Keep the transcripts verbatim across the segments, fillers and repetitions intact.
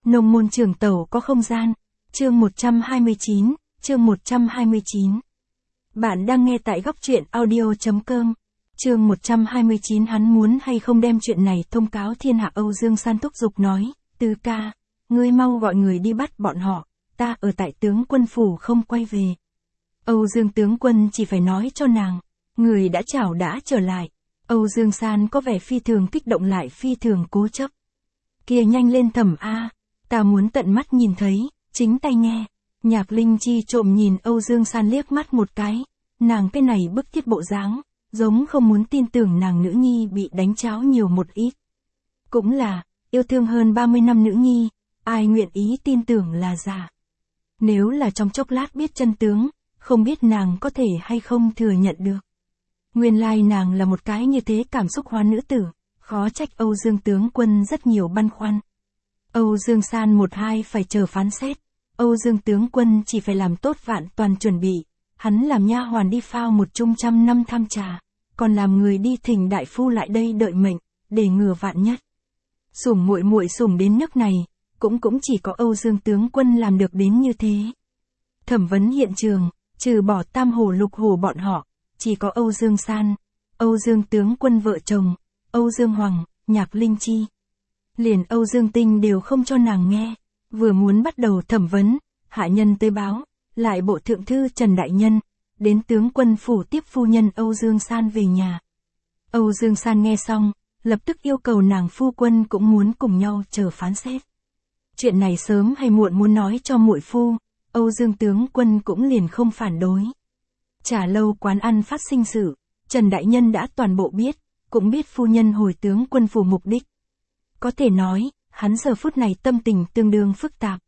Nông môn trường tẩu có không gian. Chương một trăm hai mươi chín, chương một trăm hai mươi chín. Bạn đang nghe tại góc truyện audio.com. Chương một trăm hai mươi chín. Hắn muốn hay không đem chuyện này thông cáo thiên hạ. Âu Dương San thúc giục nói, Tư ca, ngươi mau gọi người đi bắt bọn họ, ta ở tại tướng quân phủ không quay về. Âu Dương tướng quân chỉ phải nói cho nàng, người đã chảo đã trở lại. Âu Dương San có vẻ phi thường kích động lại phi thường cố chấp. Kia nhanh lên Thẩm a, ta muốn tận mắt nhìn thấy, chính tay nghe. Nhạc Linh Chi trộm nhìn Âu Dương San liếc mắt một cái, nàng cái này bức thiết bộ dáng, giống không muốn tin tưởng nàng nữ nhi bị đánh cháo nhiều một ít. Cũng là, yêu thương hơn ba mươi năm nữ nhi, ai nguyện ý tin tưởng là giả. Nếu là trong chốc lát biết chân tướng, không biết nàng có thể hay không thừa nhận được. Nguyên lai nàng là một cái như thế cảm xúc hóa nữ tử, khó trách Âu Dương tướng quân rất nhiều băn khoăn. Âu Dương San một hai phải chờ phán xét, Âu Dương tướng quân chỉ phải làm tốt vạn toàn chuẩn bị, hắn làm nha hoàn đi phao một chung trăm năm tham trà, còn làm người đi thỉnh đại phu lại đây đợi mệnh, để ngừa vạn nhất. Sủng muội muội sủng đến nước này, cũng cũng chỉ có Âu Dương tướng quân làm được đến như thế. Thẩm vấn hiện trường, trừ bỏ Tam Hổ Lục Hổ bọn họ, chỉ có Âu Dương San, Âu Dương tướng quân vợ chồng, Âu Dương Hoàng, Nhạc Linh Chi. Liền Âu Dương Tinh đều không cho nàng nghe, vừa muốn bắt đầu thẩm vấn, hạ nhân tới báo, lại bộ thượng thư Trần Đại Nhân, đến tướng quân phủ tiếp phu nhân Âu Dương San về nhà. Âu Dương San nghe xong, lập tức yêu cầu nàng phu quân cũng muốn cùng nhau chờ phán xét. Chuyện này sớm hay muộn muốn nói cho muội phu, Âu Dương tướng quân cũng liền không phản đối. Trà lâu quán ăn phát sinh sự, Trần Đại Nhân đã toàn bộ biết, cũng biết phu nhân hồi tướng quân phủ mục đích. Có thể nói, hắn giờ phút này tâm tình tương đương phức tạp.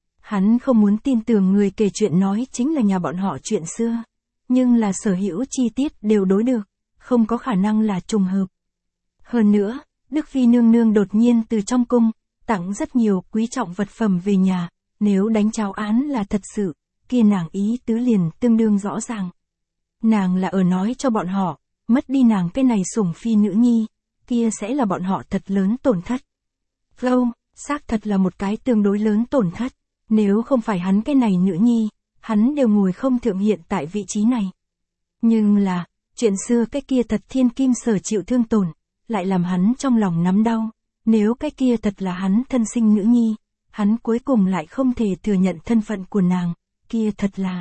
Hắn không muốn tin tưởng người kể chuyện nói chính là nhà bọn họ chuyện xưa, nhưng là sở hữu chi tiết đều đối được, không có khả năng là trùng hợp. Hơn nữa, Đức Phi nương nương đột nhiên từ trong cung, tặng rất nhiều quý trọng vật phẩm về nhà, nếu đánh cháo án là thật sự, kia nàng ý tứ liền tương đương rõ ràng. Nàng là ở nói cho bọn họ, mất đi nàng cái này sủng phi nữ nhi, kia sẽ là bọn họ thật lớn tổn thất. Không, xác thật là một cái tương đối lớn tổn thất, nếu không phải hắn cái này nữ nhi, hắn đều ngồi không thượng hiện tại vị trí này. Nhưng là, chuyện xưa cái kia thật thiên kim sở chịu thương tổn, lại làm hắn trong lòng nắm đau, nếu cái kia thật là hắn thân sinh nữ nhi, hắn cuối cùng lại không thể thừa nhận thân phận của nàng, kia thật là.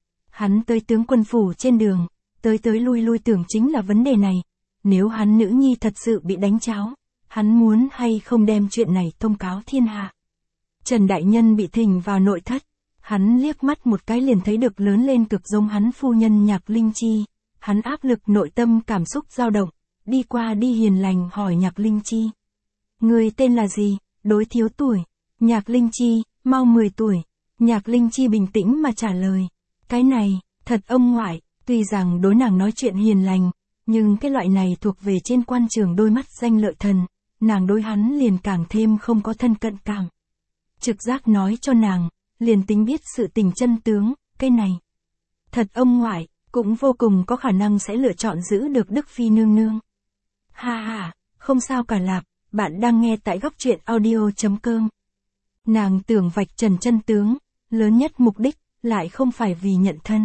Hắn tới tướng quân phủ trên đường, tới tới lui lui tưởng chính là vấn đề này, nếu hắn nữ nhi thật sự bị đánh cháo, hắn muốn hay không đem chuyện này thông cáo thiên hạ. Trần Đại Nhân bị thỉnh vào nội thất, hắn liếc mắt một cái liền thấy được lớn lên cực giống hắn phu nhân Nhạc Linh Chi, hắn áp lực nội tâm cảm xúc dao động, đi qua đi hiền lành hỏi Nhạc Linh Chi. Người tên là gì, đối thiếu tuổi, Nhạc Linh Chi, mau mười tuổi, Nhạc Linh Chi bình tĩnh mà trả lời, cái này, thật ông ngoại, tuy rằng đối nàng nói chuyện hiền lành, nhưng cái loại này thuộc về trên quan trường đôi mắt danh lợi thần, nàng đối hắn liền càng thêm không có thân cận cảm. Trực giác nói cho nàng, liền tính biết sự tình chân tướng, cái này. Thật ông ngoại, cũng vô cùng có khả năng sẽ lựa chọn giữ được Đức Phi nương nương. Ha ha, không sao cả lạp, bạn đang nghe tại góc truyện audio.com. Nàng tưởng vạch trần chân tướng, lớn nhất mục đích, lại không phải vì nhận thân.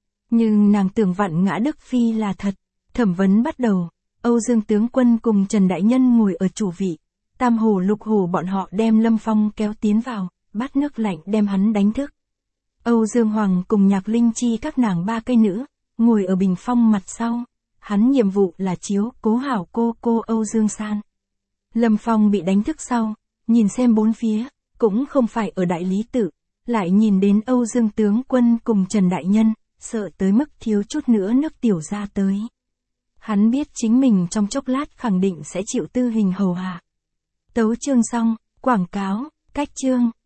Nhưng nàng tưởng vặn ngã Đức Phi là thật. Thẩm vấn bắt đầu, Âu Dương tướng quân cùng Trần Đại Nhân ngồi ở chủ vị, Tam Hổ Lục Hổ bọn họ đem Lâm Phong kéo tiến vào, bát nước lạnh đem hắn đánh thức. Âu Dương Hoàng cùng Nhạc Linh Chi các nàng ba cây nữ, ngồi ở bình phong mặt sau, hắn nhiệm vụ là chiếu cố hảo cô cô Âu Dương San. Lâm Phong bị đánh thức sau, nhìn xem bốn phía, cũng không phải ở đại lý tự, lại nhìn đến Âu Dương tướng quân cùng Trần Đại Nhân, sợ tới mức thiếu chút nữa nước tiểu ra tới. Hắn biết chính mình trong chốc lát khẳng định sẽ chịu tư hình hầu hạ. Tấu chương xong, quảng cáo, cách chương.